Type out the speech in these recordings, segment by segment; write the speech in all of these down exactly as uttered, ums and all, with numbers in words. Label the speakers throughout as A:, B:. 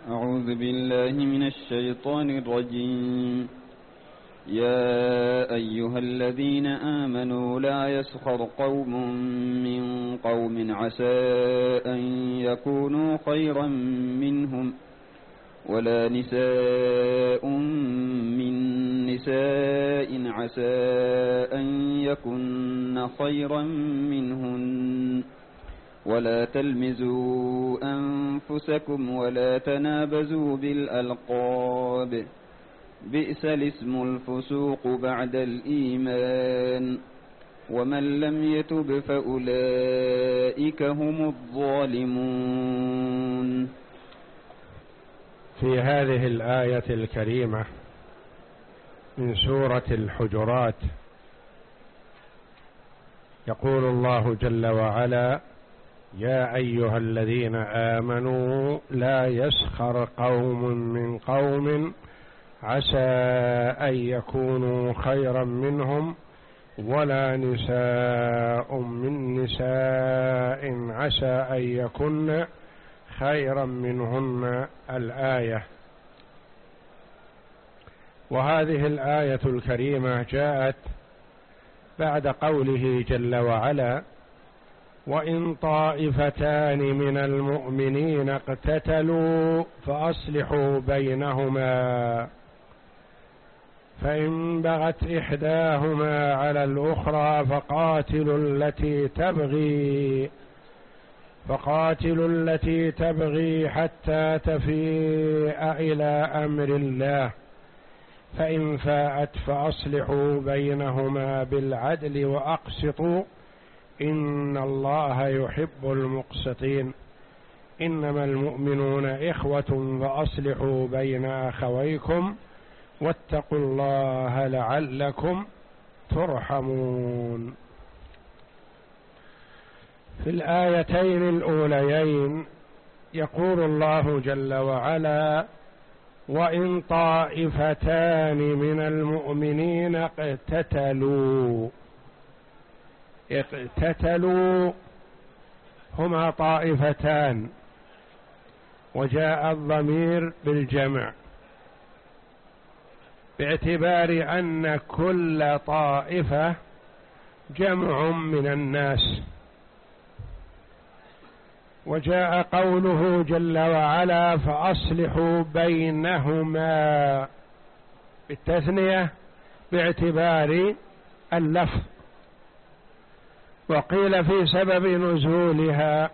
A: أعوذ بالله من الشيطان الرجيم. يا أيها الذين آمنوا لا يسخر قوم من قوم عسى أن يكونوا خيرا منهم ولا نساء من نساء عسى أن يكن خيرا منهن ولا تلمزوا أنفسكم ولا تنابزوا بالألقاب بئس الاسم الفسوق بعد الإيمان ومن لم يتب فأولئك هم الظالمون.
B: في هذه الآية الكريمة من سورة الحجرات يقول الله جل وعلا: يا أيها الذين آمنوا لا يسخر قوم من قوم عسى أن يكونوا خيرا منهم ولا نساء من نساء عسى أن يكن خيرا منهن. الآية. وهذه الآية الكريمة جاءت بعد قوله جل وعلا: وإن طائفتان من المؤمنين اقتتلوا فأصلحوا بينهما فإن بغت إحداهما على الأخرى فقاتلوا التي تبغي فقاتلوا التي تبغي حتى تفيء إلى أمر الله فإن فاءت فأصلحوا بينهما بالعدل وأقسطوا إن الله يحب المقسطين إنما المؤمنون إخوة فأصلحوا بين أخويكم واتقوا الله لعلكم ترحمون. في الآيتين الأوليين يقول الله جل وعلا: وإن طائفتان من المؤمنين اقتتلوا. اقتتلوا هما طائفتان، وجاء الضمير بالجمع باعتبار أن كل طائفة جمع من الناس، وجاء قوله جل وعلا: فأصلحوا بينهما بالتثنية باعتبار اللفظ. وقيل في سبب نزولها،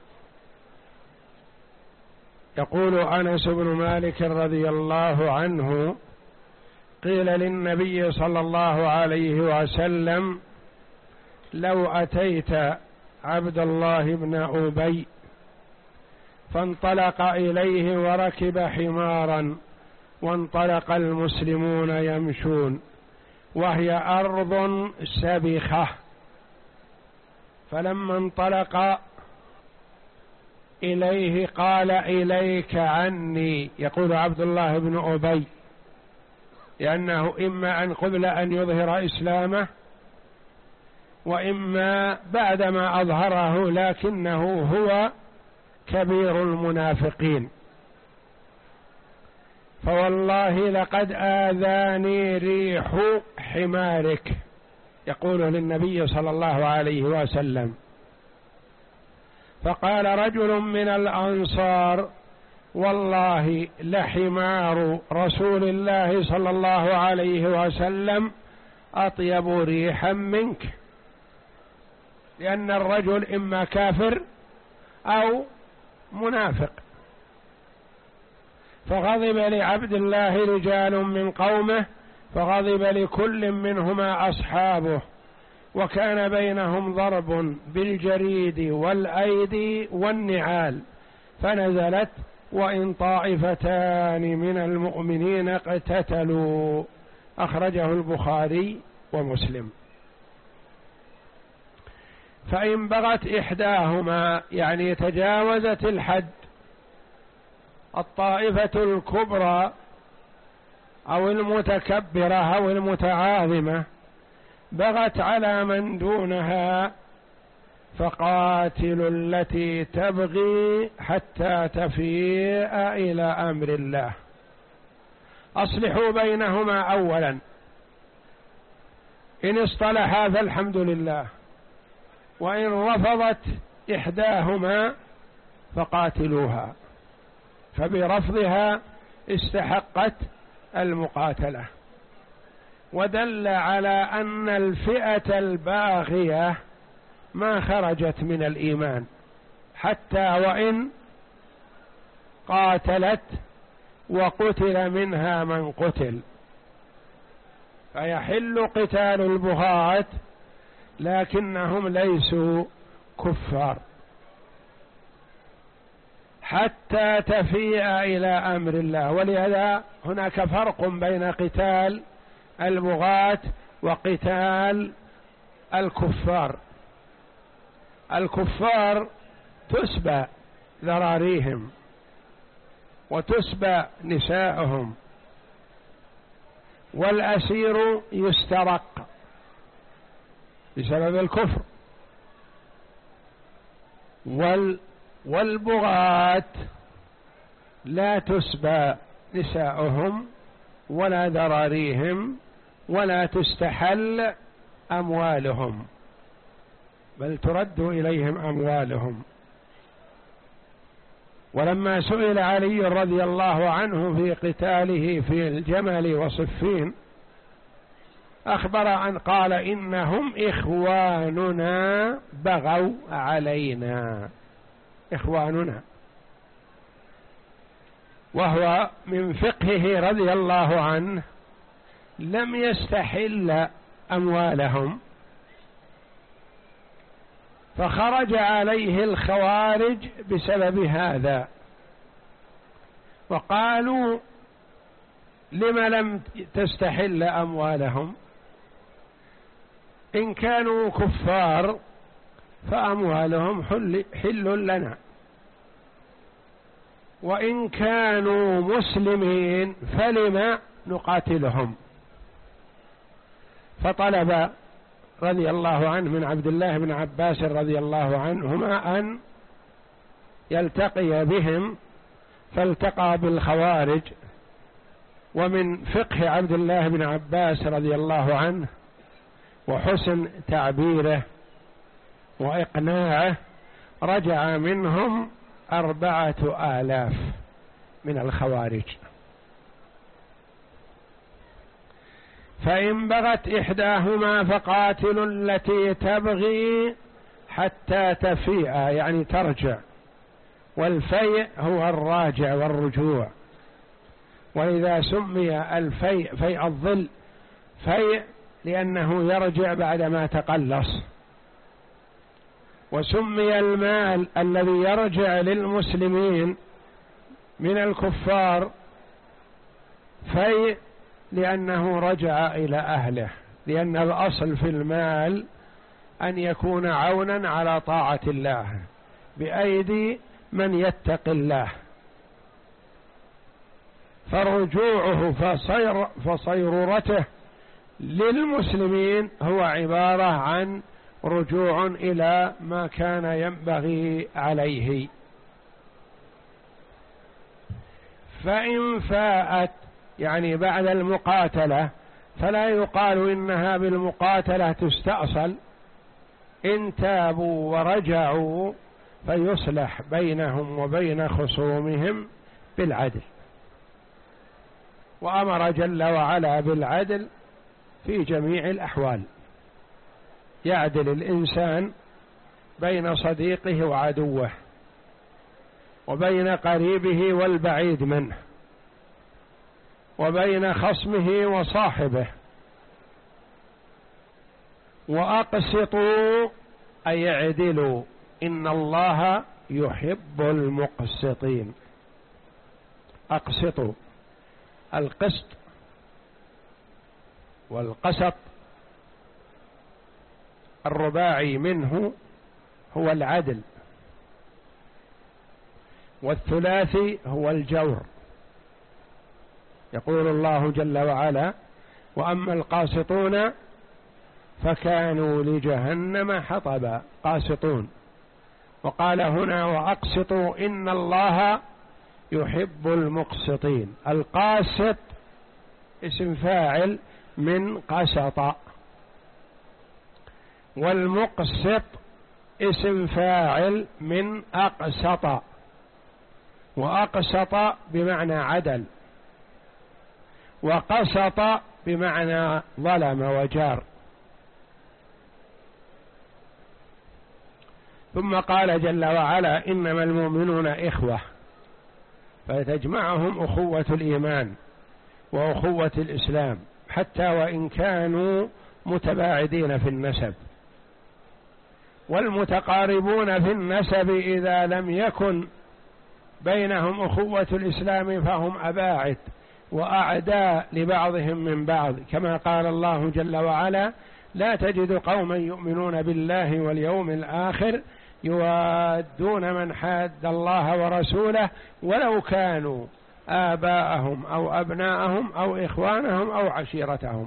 B: يقول أنس بن مالك رضي الله عنه: قيل للنبي صلى الله عليه وسلم: لو أتيت عبد الله بن أبي فانطلق إليه وركب حمارا وانطلق المسلمون يمشون وهي أرض سبخة، فلما انطلق إليه قال: إليك عني. يقول عبد الله بن أبي لأنه إما أن قبل أن يظهر إسلامه وإما بعدما أظهره، لكنه هو كبير المنافقين. فوالله لقد آذاني ريح حمارك، يقول للنبي صلى الله عليه وسلم. فقال رجل من الأنصار: والله لحمار رسول الله صلى الله عليه وسلم أطيب ريحا منك، لأن الرجل إما كافر أو منافق. فغضب لعبد الله رجال من قومه، فغضب لكل منهما أصحابه، وكان بينهم ضرب بالجريد والأيدي والنعال، فنزلت: وإن طائفتان من المؤمنين اقتتلوا. أخرجه البخاري ومسلم. فإن بغت إحداهما يعني تجاوزت الحد، الطائفة الكبرى أو المتكبرة أو المتعاظمة بغت على من دونها فقاتلوا التي تبغي حتى تفيء إلى أمر الله. أصلحوا بينهما أولا، إن اصطلحا فالحمد لله، وإن رفضت إحداهما فقاتلوها، فبرفضها استحقت المقاتلة. ودل على أن الفئة الباغية ما خرجت من الإيمان حتى وإن قاتلت وقتل منها من قتل، فيحل قتال البغاة لكنهم ليسوا كفار حتى تفيء إلى أمر الله. ولهذا هناك فرق بين قتال البغاة وقتال الكفار. الكفار تسبى ذراريهم وتسبى نساءهم، والأسير يسترق بسبب الكفر، وال والبغاة لا تسبى نساؤهم ولا ذراريهم ولا تستحل أموالهم، بل ترد إليهم أموالهم. ولما سئل علي رضي الله عنه في قتاله في الجمل وصفين أخبر أن قال إنهم إخواننا بغوا علينا، إخواننا، وهو من فقهه رضي الله عنه لم يستحل أموالهم، فخرج عليه الخوارج بسبب هذا، وقالوا لم لم تستحل أموالهم؟ إن كانوا كفار فأموالهم حل, حل لنا، وإن كانوا مسلمين فلم نقاتلهم؟ فطلب رضي الله عنه من عبد الله بن عباس رضي الله عنهما أن يلتقي بهم، فالتقى بالخوارج. ومن فقه عبد الله بن عباس رضي الله عنه وحسن تعبيره وإقناعه رجع منهم أربعة آلاف من الخوارج. فإن بغت إحداهما فقاتلوا التي تبغي حتى تفيء، يعني ترجع، والفيء هو الراجع والرجوع. وإذا سمي الفيء فيء الظل فيء لأنه يرجع بعدما تقلص، وسمي المال الذي يرجع للمسلمين من الكفار فيء لأنه رجع إلى أهله، لأن الأصل في المال أن يكون عونا على طاعة الله بأيدي من يتقي الله، فرجوعه فصير فصيرورته للمسلمين هو عبارة عن رجوع إلى ما كان ينبغي عليه. فإن فاءت يعني بعد المقاتلة فلا يقال إنها بالمقاتلة تستأصل، إن تابوا ورجعوا فيصلح بينهم وبين خصومهم بالعدل. وأمر جل وعلا بالعدل في جميع الأحوال، يعدل الإنسان بين صديقه وعدوه، وبين قريبه والبعيد منه، وبين خصمه وصاحبه. وأقسطوا أي اعدلوا، إن الله يحب المقسطين. أقسطوا، القسط والقسط الرباعي منه هو العدل، والثلاثي هو الجور. يقول الله جل وعلا: وأما القاسطون فكانوا لجهنم حطبا قاسطون. وقال هنا وأقسطوا إن الله يحب المقسطين. القاسط اسم فاعل من قسط، والمقسط اسم فاعل من أقسط، وأقسط بمعنى عدل، وقسط بمعنى ظلم وجار. ثم قال جل وعلا إنما المؤمنون إخوة، فتجمعهم أخوة الإيمان وأخوة الإسلام حتى وإن كانوا متباعدين في النسب. والمتقاربون في النسب إذا لم يكن بينهم أخوة الإسلام فهم أباعد وأعداء لبعضهم من بعض، كما قال الله جل وعلا لا تجد قوما يؤمنون بالله واليوم الآخر يوادون من حاد الله ورسوله ولو كانوا آباءهم أو أبناءهم أو إخوانهم أو عشيرتهم.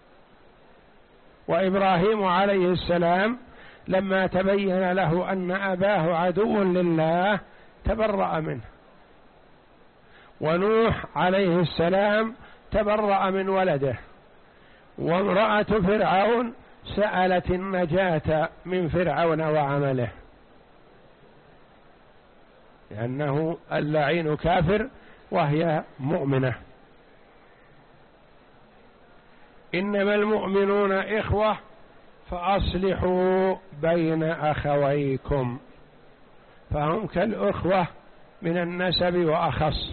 B: وإبراهيم عليه السلام لما تبين له أن أباه عدو لله تبرأ منه، ونوح عليه السلام تبرأ من ولده، وامرأة فرعون سألت النجاة من فرعون وعمله، لأنه اللعين كافر وهي مؤمنة. إنما المؤمنون إخوة فأصلحوا بين أخويكم، فهم كالأخوة من النسب وأخص.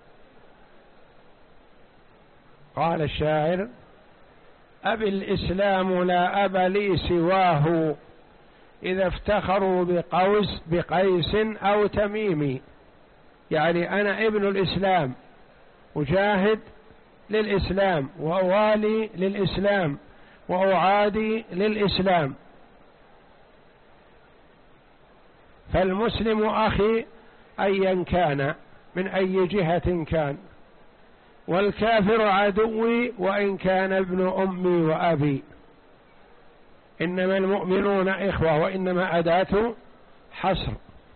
B: قال الشاعر أبي الإسلام لا أب لي سواه إذا افتخروا بقوس بقيس أو تميم، يعني أنا ابن الإسلام أجاهد للإسلام وأوالي للإسلام وأعادي للإسلام، فالمسلم أخي أيا كان من أي جهة كان، والكافر عدوي وإن كان ابن أمي وأبي. إنما المؤمنون إخوة، وإنما أداة حصر.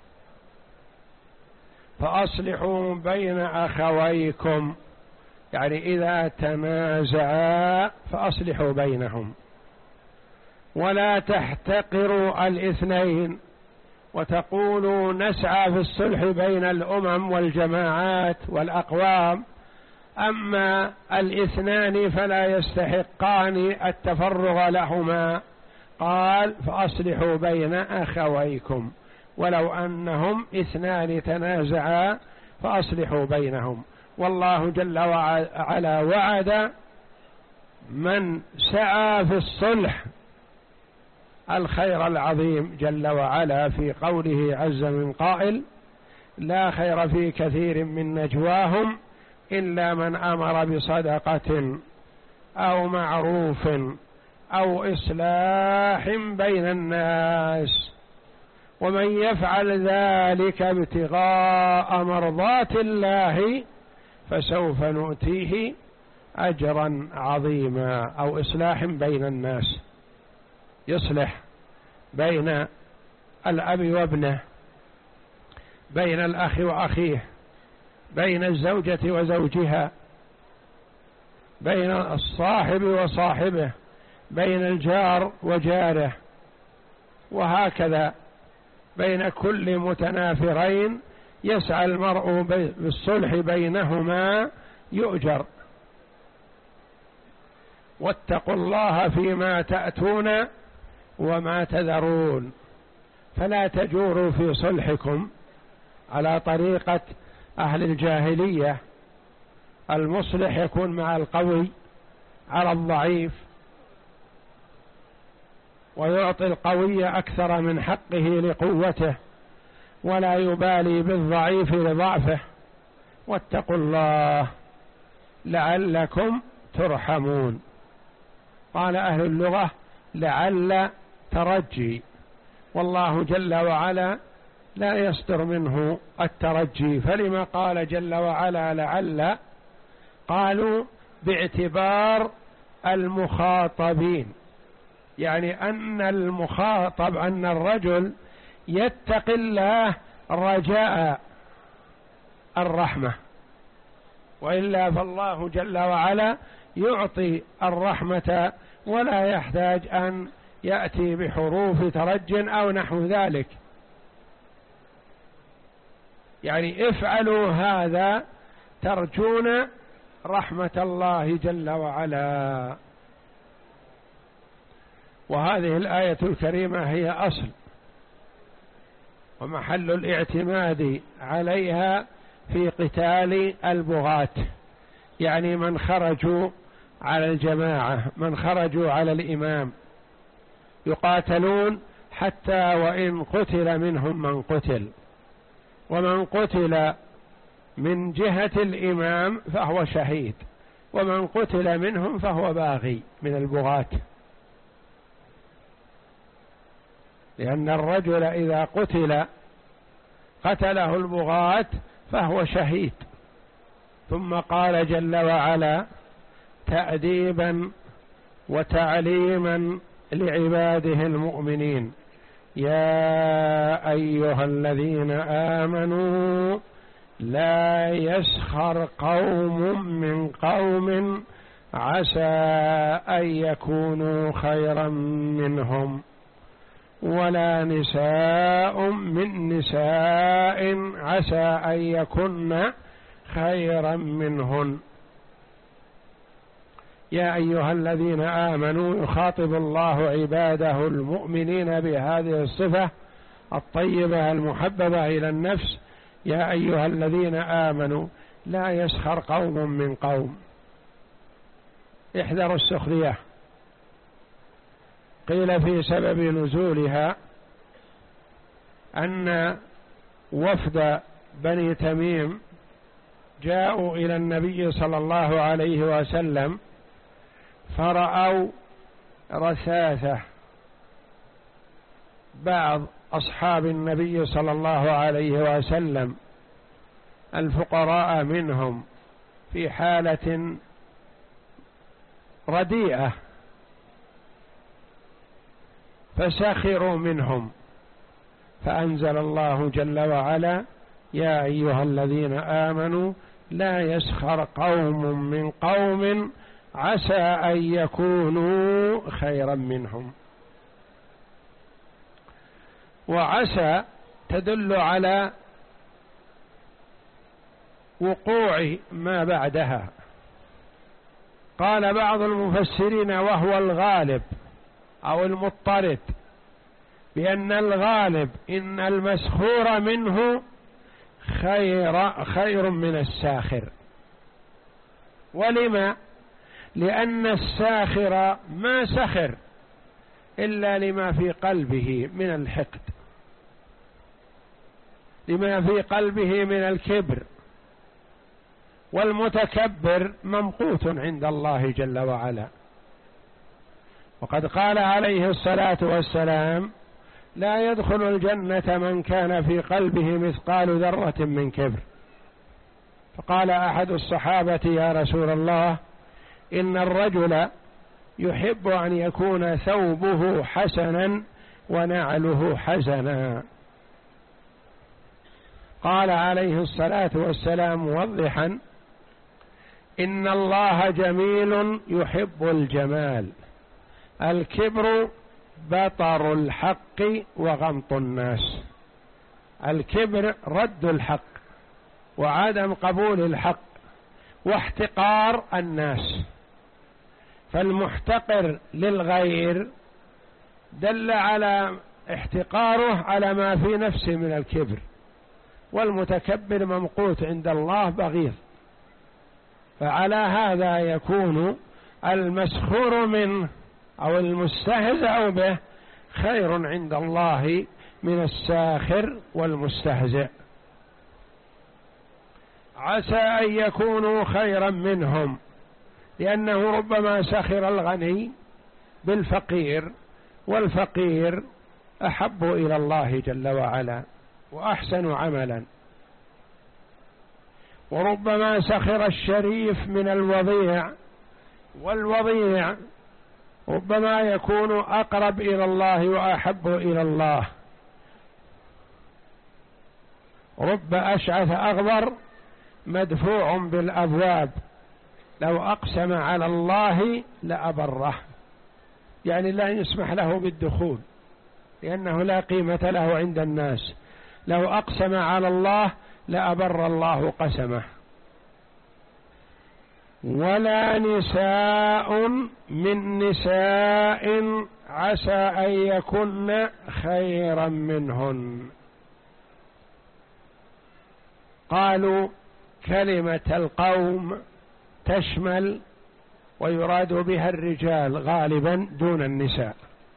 B: فأصلحوا بين أخويكم، يعني إذا تنازعا فأصلحوا بينهم، ولا تحتقروا الاثنين وتقولوا نسعى في الصلح بين الأمم والجماعات والأقوام، أما الاثنان فلا يستحقان التفرغ لهما. قال فأصلحوا بين أخويكم، ولو أنهم اثنان تنازعا فأصلحوا بينهم. والله جل وعلا وعد من سعى في الصلح الخير العظيم جل وعلا في قوله عز من قائل لا خير في كثير من نجواهم إلا من أمر بصدقة أو معروف أو إصلاح بين الناس، ومن يفعل ذلك ابتغاء مرضات الله فسوف نؤتيه أجرا عظيما. أو إصلاح بين الناس، يصلح بين الأب وابنه، بين الأخ وأخيه، بين الزوجة وزوجها، بين الصاحب وصاحبه، بين الجار وجاره، وهكذا بين كل متنافرين يسعى المرء بالصلح بينهما يؤجر. واتقوا الله فيما تأتون وما تذرون، فلا تجوروا في صلحكم على طريقة أهل الجاهلية. المصلح يكون مع القوي على الضعيف، ويعطي القوي أكثر من حقه لقوته، ولا يبالي بالضعيف لضعفه. واتقوا الله لعلكم ترحمون. قال أهل اللغة لعل ترجي، والله جل وعلا لا يصدر منه الترجي، فلما قال جل وعلا لعل؟ قالوا باعتبار المخاطبين، يعني أن المخاطب أن الرجل يتقي الله رجاء الرحمة، وإلا فالله جل وعلا يعطي الرحمة ولا يحتاج أن يأتي بحروف ترج أو نحو ذلك. يعني افعلوا هذا ترجون رحمة الله جل وعلا. وهذه الآية الكريمة هي أصل ومحل الاعتماد عليها في قتال البغاة، يعني من خرجوا على الجماعة، من خرجوا على الإمام، يقاتلون حتى وإن قتل منهم من قتل، ومن قتل من جهة الإمام فهو شهيد، ومن قتل منهم فهو باغي من البغاة، لأن الرجل إذا قتل قتله البغاة فهو شهيد. ثم قال جل وعلا تأديبا وتعليما لعباده المؤمنين: يا أيها الذين آمنوا لا يسخر قوم من قوم عسى أن يكونوا خيرا منهم، ولا نساء من نساء عسى أن يكن خيرا منهن. يا أيها الذين آمنوا، يخاطب الله عباده المؤمنين بهذه الصفة الطيبة المحببة إلى النفس: يا أيها الذين آمنوا لا يسخر قوم من قوم. احذروا السخرية. قيل في سبب نزولها أن وفد بني تميم جاءوا إلى النبي صلى الله عليه وسلم فرأوا رثاثة بعض أصحاب النبي صلى الله عليه وسلم الفقراء منهم في حالة رديئة، فسخروا منهم، فأنزل الله جل وعلا: يا أيها الذين آمنوا لا يسخر قوم من قوم عسى أن يكونوا خيرا منهم. وعسى تدل على وقوع ما بعدها. قال بعض المفسرين وهو الغالب أو المضطرد، بأن الغالب إن المسخور منه خير خير من الساخر. ولما؟ لأن الساخر ما سخر إلا لما في قلبه من الحقد، لما في قلبه من الكبر، والمتكبر ممقوت عند الله جل وعلا. وقد قال عليه الصلاة والسلام: لا يدخل الجنة من كان في قلبه مثقال ذرة من كبر. فقال أحد الصحابة: يا رسول الله، إن الرجل يحب أن يكون ثوبه حسنا ونعله حسنا. قال عليه الصلاة والسلام موضحا: إن الله جميل يحب الجمال، الكبر بطر الحق وغمط الناس. الكبر رد الحق وعدم قبول الحق واحتقار الناس. فالمحتقر للغير دل على احتقاره على ما في نفسه من الكبر، والمتكبر ممقوت عند الله بغيض. فعلى هذا يكون المسخور منه أو المستهزأ به خير عند الله من الساخر والمستهزئ. عسى أن يكونوا خيرا منهم، لأنه ربما سخر الغني بالفقير، والفقير أحب إلى الله جل وعلا وأحسن عملا. وربما سخر الشريف من الوضيع، والوضيع ربما يكون أقرب إلى الله وأحب إلى الله. رب أشعث أغبر مدفوع بالأبواب لو أقسم على الله لأبره، يعني لا يسمح له بالدخول لأنه لا قيمة له عند الناس. لو أقسم على الله لأبر الله قسمه. ولا نساء من نساء عسى أن يكن خيرا منهن. قالوا كلمة القوم تشمل ويراد بها الرجال غالبا دون النساء،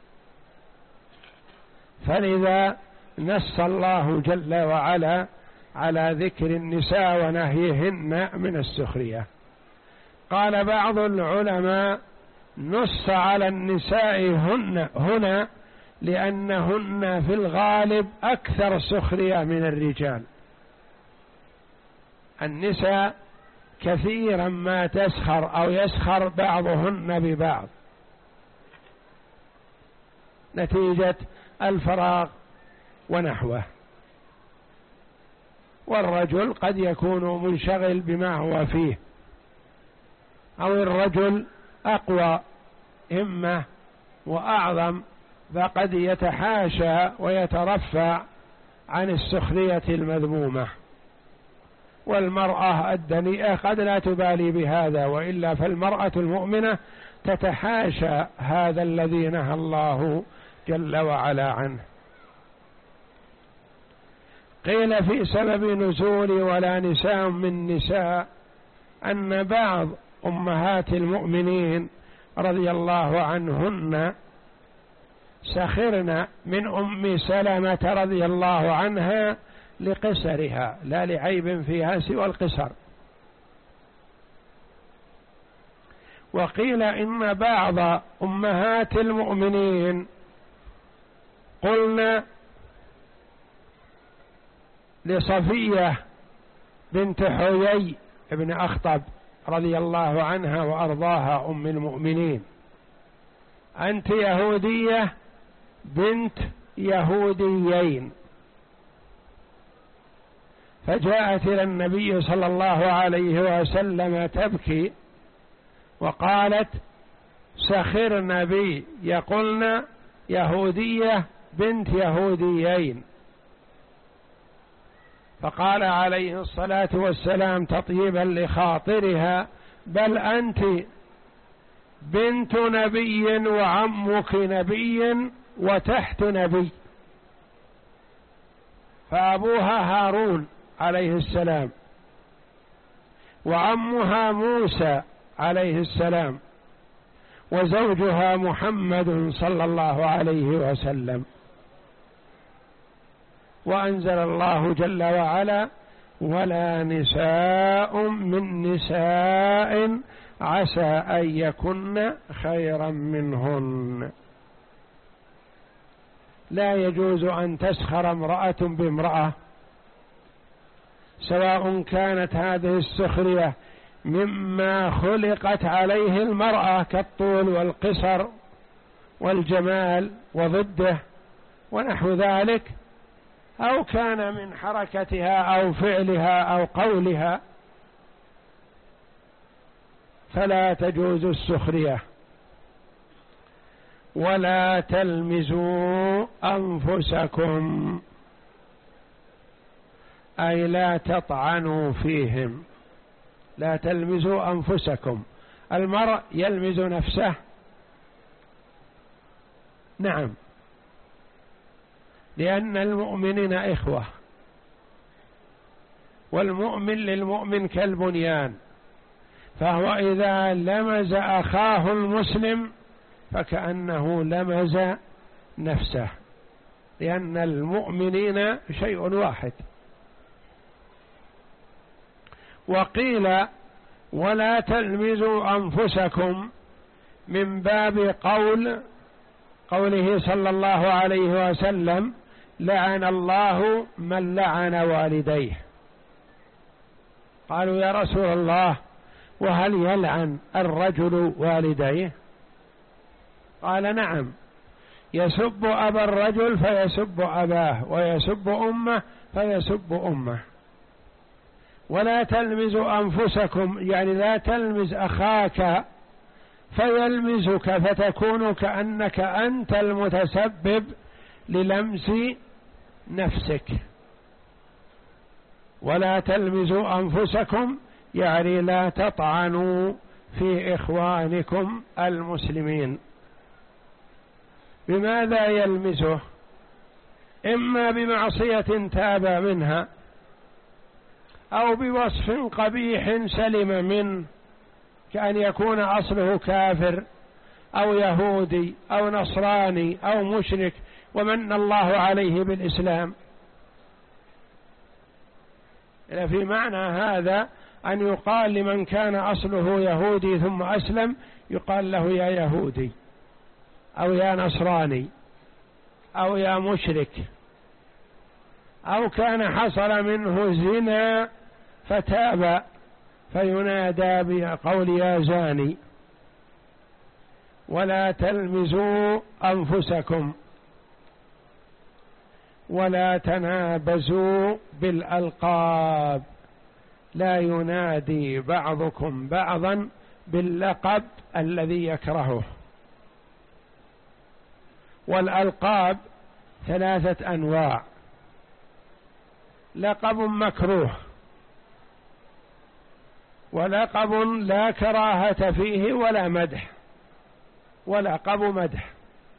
B: فلذا نص الله جل وعلا على ذكر النساء ونهيهن من السخرية. قال بعض العلماء نص على النساء هن هنا لأنهن في الغالب أكثر سخرية من الرجال. النساء كثيرا ما تسخر أو يسخر بعضهن ببعض نتيجة الفراغ ونحوه، والرجل قد يكون منشغل بما هو فيه، أو الرجل أقوى همة وأعظم فقد يتحاشى ويترفع عن السخرية المذمومة. والمرأة الدنيئة قد لا تبالي بهذا، وإلا فالمرأة المؤمنة تتحاشى هذا الذي نهى الله جل وعلا عنه. قيل في سبب نزول ولا نساء من نساء أن بعض أمهات المؤمنين رضي الله عنهن سخرن من أم سلمة رضي الله عنها لقصرها، لا لعيب فيها سوى القصر. وقيل إن بعض أمهات المؤمنين قلنا لصفية بنت حيي ابن أخطب رضي الله عنها وأرضاها أم المؤمنين: أنت يهودية بنت يهوديين. فجاءت إلى النبي صلى الله عليه وسلم تبكي وقالت: سخرن بي، يقولن يهودية بنت يهوديين. فقال عليه الصلاة والسلام تطيبا لخاطرها: بل أنت بنت نبي وعمك نبي وتحت نبي. فأبوها هارون عليه السلام وعمها موسى عليه السلام وزوجها محمد صلى الله عليه وسلم. وأنزل الله جل وعلا: ولا نساء من نساء عسى أن يكن خيرا منهن. لا يجوز أن تسخر امرأة بامرأة، سواء كانت هذه السخرية مما خلقت عليه المرأة كالطول والقصر والجمال وضده ونحو ذلك، أو كان من حركتها أو فعلها أو قولها، فلا تجوز السخرية. ولا تلمزوا أنفسكم، أي لا تطعنوا فيهم. لا تلمزوا أنفسكم. المرء يلمز نفسه، نعم، لأن المؤمنين إخوة، والمؤمن للمؤمن كالبنيان، فهو إذا لمز أخاه المسلم فكأنه لمز نفسه، لأن المؤمنين شيء واحد. وقيل: ولا تلمزوا أنفسكم من باب قول قوله صلى الله عليه وسلم: لعن الله من لعن والديه. قالوا: يا رسول الله، وهل يلعن الرجل والديه؟ قال نعم، يسب أبا الرجل فيسب أباه، ويسب أمه فيسب أمه. ولا تلمزوا أنفسكم، يعني لا تلمز أخاك فيلمزك فتكون كأنك أنت المتسبب للمس نفسك. ولا تلمزوا أنفسكم يعني لا تطعنوا في إخوانكم المسلمين. بماذا يلمزه؟ إما بمعصية تاب منها، أو بوصف قبيح سلم منه، كأن يكون أصله كافر أو يهودي أو نصراني أو مشرك ومن الله عليه بالإسلام. في معنى هذا أن يقال لمن كان أصله يهودي ثم أسلم، يقال له يا يهودي أو يا نصراني أو يا مشرك. أو كان حصل منه زنا فتاب فينادى بقول يا زاني. ولا تلمزوا أنفسكم ولا تنابزوا بالألقاب، لا ينادي بعضكم بعضا باللقب الذي يكرهه. والألقاب ثلاثة أنواع: لقب مكروه، ولقب لا كراهة فيه ولا مدح، ولقب مدح.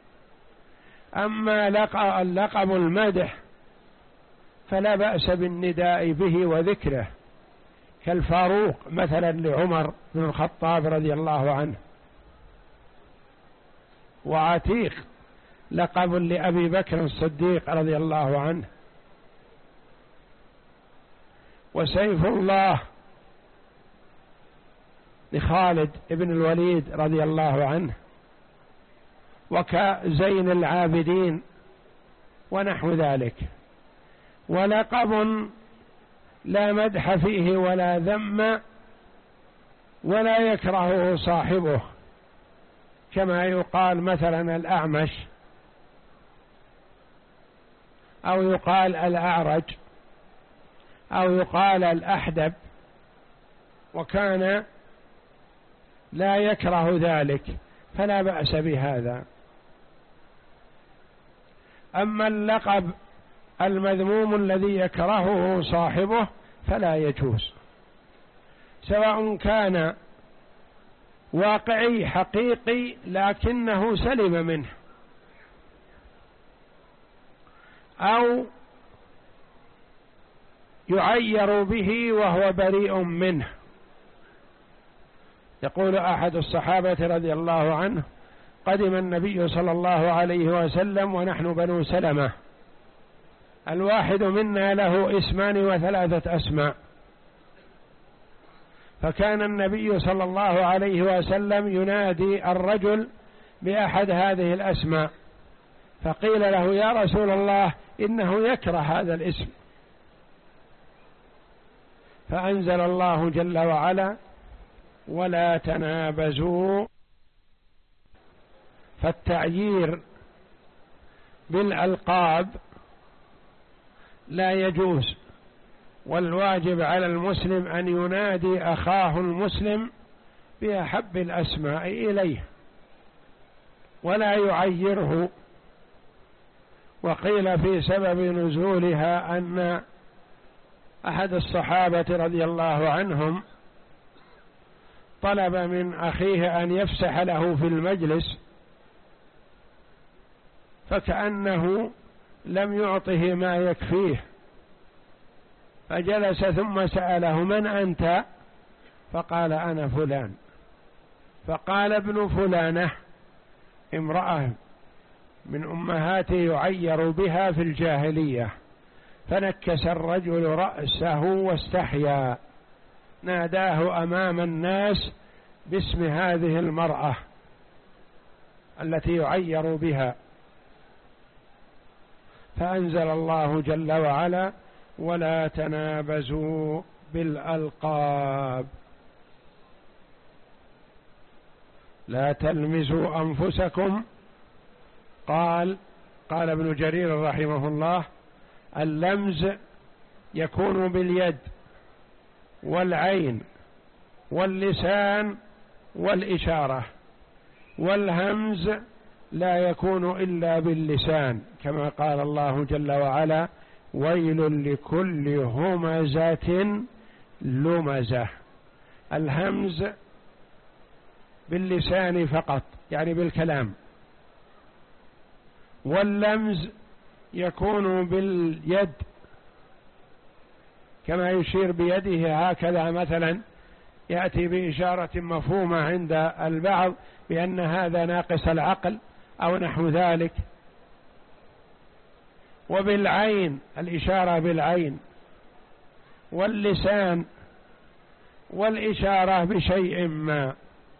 B: أما اللقب المدح فلا بأس بالنداء به وذكره، كالفاروق مثلا لعمر بن الخطاب رضي الله عنه، وعتيق لقب لأبي بكر الصديق رضي الله عنه، وسيف الله لخالد بن الوليد رضي الله عنه، وكزين العابدين ونحو ذلك. ولقب لا مدح فيه ولا ذم ولا يكرهه صاحبه، كما يقال مثلا الأعمش، أو يقال الأعرج، أو يقال الأحدب، وكان لا يكره ذلك فلا بأس بهذا. أما اللقب المذموم الذي يكرهه صاحبه فلا يجوز، سواء كان واقعي حقيقي لكنه سلم منه، أو يعير به وهو بريء منه. يقول أحد الصحابة رضي الله عنه: قدم النبي صلى الله عليه وسلم ونحن بنو سلمة، الواحد منا له اسمان وثلاثة أسماء، فكان النبي صلى الله عليه وسلم ينادي الرجل بأحد هذه الأسماء، فقيل له: يا رسول الله إنه يكره هذا الاسم، فأنزل الله جل وعلا: ولا تنابزوا. فالتعيير بالألقاب لا يجوز، والواجب على المسلم أن ينادي أخاه المسلم بأحب الأسماء إليه ولا يعيره. وقيل في سبب نزولها أن أحد الصحابة رضي الله عنهم طلب من أخيه أن يفسح له في المجلس، فكأنه لم يعطه ما يكفيه، فجلس ثم سأله: من أنت؟ فقال: أنا فلان. فقال: ابن فلانة، امرأة من أمهاته يعير بها في الجاهلية. فنكس الرجل رأسه واستحيا، ناداه أمام الناس باسم هذه المرأة التي يعير بها، فأنزل الله جل وعلا: ولا تنابزوا بالألقاب. لا تلمزوا أنفسكم قال قال ابن جرير رحمه الله: اللمز يكون باليد والعين واللسان والإشارة، والهمز لا يكون إلا باللسان، كما قال الله جل وعلا: ويل لكل همزة لمزة. الهمز باللسان فقط، يعني بالكلام، واللمز يكون باليد، كما يشير بيده هكذا مثلا، يأتي بإشارة مفهومة عند البعض بأن هذا ناقص العقل أو نحو ذلك. وبالعين الإشارة بالعين، واللسان، والإشارة بشيء ما.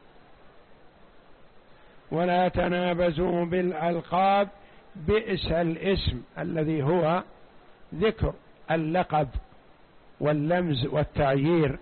B: ولا تنابزوا بالألقاب، بئس الاسم الذي هو ذكر اللقب واللمز والتعيير.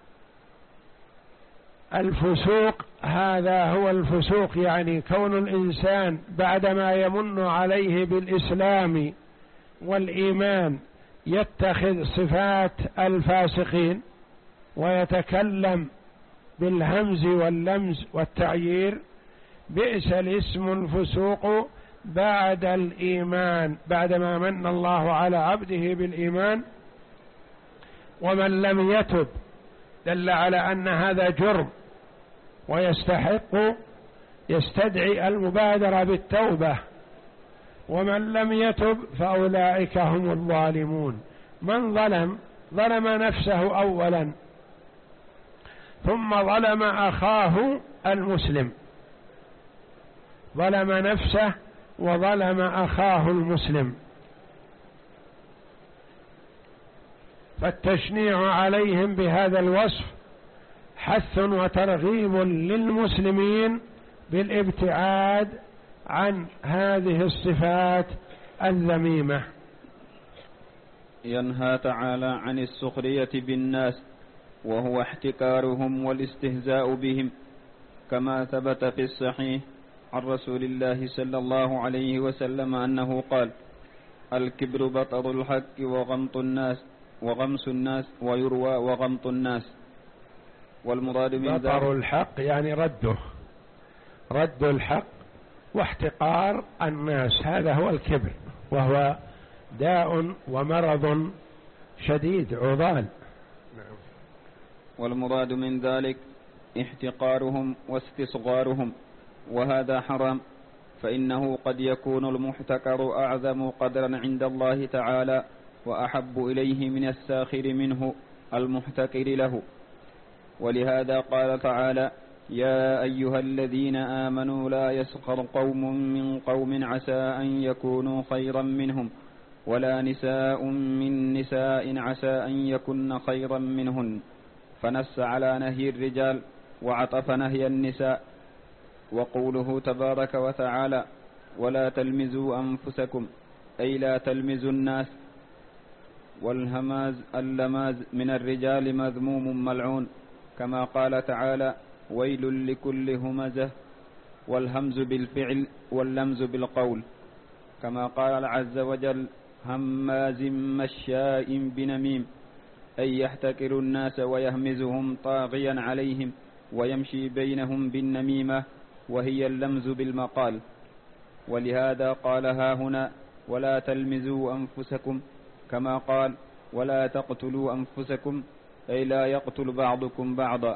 B: الفسوق هذا هو الفسوق، يعني كون الإنسان بعدما يمن عليه بالإسلام والإيمان يتخذ صفات الفاسقين ويتكلم بالهمز واللمز والتعيير. بئس الاسم الفسوق بعد الإيمان، بعدما من الله على عبده بالإيمان. ومن لم يتب دل على أن هذا جرم ويستحق يستدعي المبادرة بالتوبة. ومن لم يتب فأولئك هم الظالمون. من ظلم ظلم نفسه أولا، ثم ظلم أخاه المسلم، ظلم نفسه وظلم أخاه المسلم. فالتشنيع عليهم بهذا الوصف حث وترغيب للمسلمين بالابتعاد عن هذه الصفات الذميمة.
A: ينهى تعالى عن السخرية بالناس، وهو احتكارهم والاستهزاء بهم، كما ثبت في الصحيح عن رسول الله صلى الله عليه وسلم أنه قال: الكبر بطر الحق وغمط الناس وغمس الناس، ويروى وغمط الناس. والمراد من ذلك
B: بطر الحق يعني رده، رد الحق، واحتقار الناس، هذا هو الكبر، وهو داء ومرض شديد عضال.
A: والمراد من ذلك احتقارهم واستصغارهم، وهذا حرام، فإنه قد يكون المحتكر أعظم قدرا عند الله تعالى وأحب إليه من الساخر منه المحتكر له. ولهذا قال تعالى: يا أيها الذين آمنوا لا يسخر قوم من قوم عسى أن يكونوا خيرا منهم، ولا نساء من نساء عسى أن يكن خيرا منهن، فنص على نهي الرجال وعطف نهي النساء. وقوله تبارك وتعالى: ولا تلمزوا أنفسكم، أي لا تلمزوا الناس. والهماز اللماز من الرجال مذموم ملعون، كما قال تعالى: ويل لكل همزة. والهمز بالفعل واللمز بالقول، كما قال عز وجل: هماز مشاء بنميم، أي يحتكر الناس ويهمزهم طاغيا عليهم ويمشي بينهم بالنميمة، وهي اللمز بالمقال. ولهذا قال ها هنا: ولا تلمزوا أنفسكم، كما قال: ولا تقتلوا أنفسكم، أي لا يقتل بعضكم بعضا.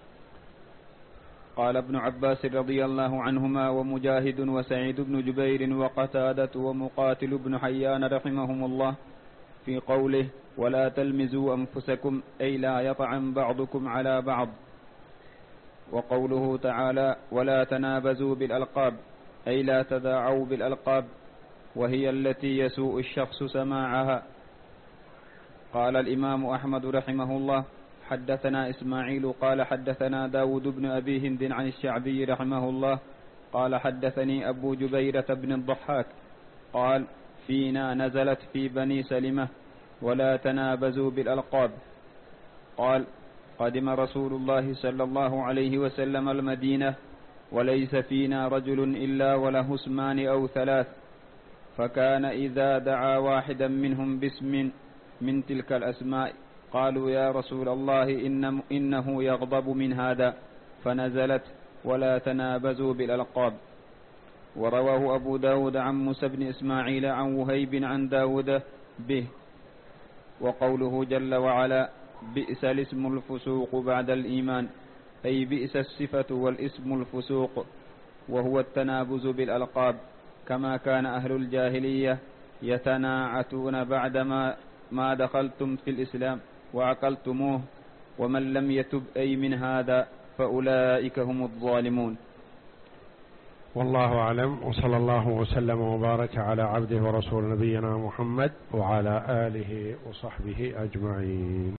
A: قال ابن عباس رضي الله عنهما ومجاهد وسعيد بن جبير وقتادة ومقاتل بن حيان رحمهم الله في قوله: ولا تلمزوا أنفسكم، أي لا يطعن بعضكم على بعض. وقوله تعالى: ولا تنابزوا بالألقاب، أي لا تداعوا بالألقاب، وهي التي يسوء الشخص سماعها. قال الإمام أحمد رحمه الله: حدثنا إسماعيل قال حدثنا داود بن أبي هند عن الشعبي رحمه الله قال حدثني أبو جبيرة بن الضحاك قال: فينا نزلت في بني سلمة: ولا تنابزوا بالألقاب. قال: قدم رسول الله صلى الله عليه وسلم المدينة، وليس فينا رجل إلا وله اسمان أو ثلاث، فكان إذا دعا واحدا منهم باسم من تلك الأسماء قالوا يا رسول الله إن إنه يغضب من هذا، فنزلت ولا تنابزوا بالألقاب. ورواه أبو داود عن موسى بن إسماعيل عن وهيب عن داود به. وقوله جل وعلا بئس الاسم الفسوق بعد الإيمان، أي بئس الصفة والاسم الفسوق، وهو التنابز بالألقاب، كما كان أهل الجاهلية يتناعتون بعدما ما دخلتم في الإسلام وعقلتموه، ومن لم يتب أي من هذا فأولئك هم الظالمون.
B: والله أعلم، وصلى الله وسلم وبارك على عبده ورسول نبينا محمد وعلى آله وصحبه أجمعين.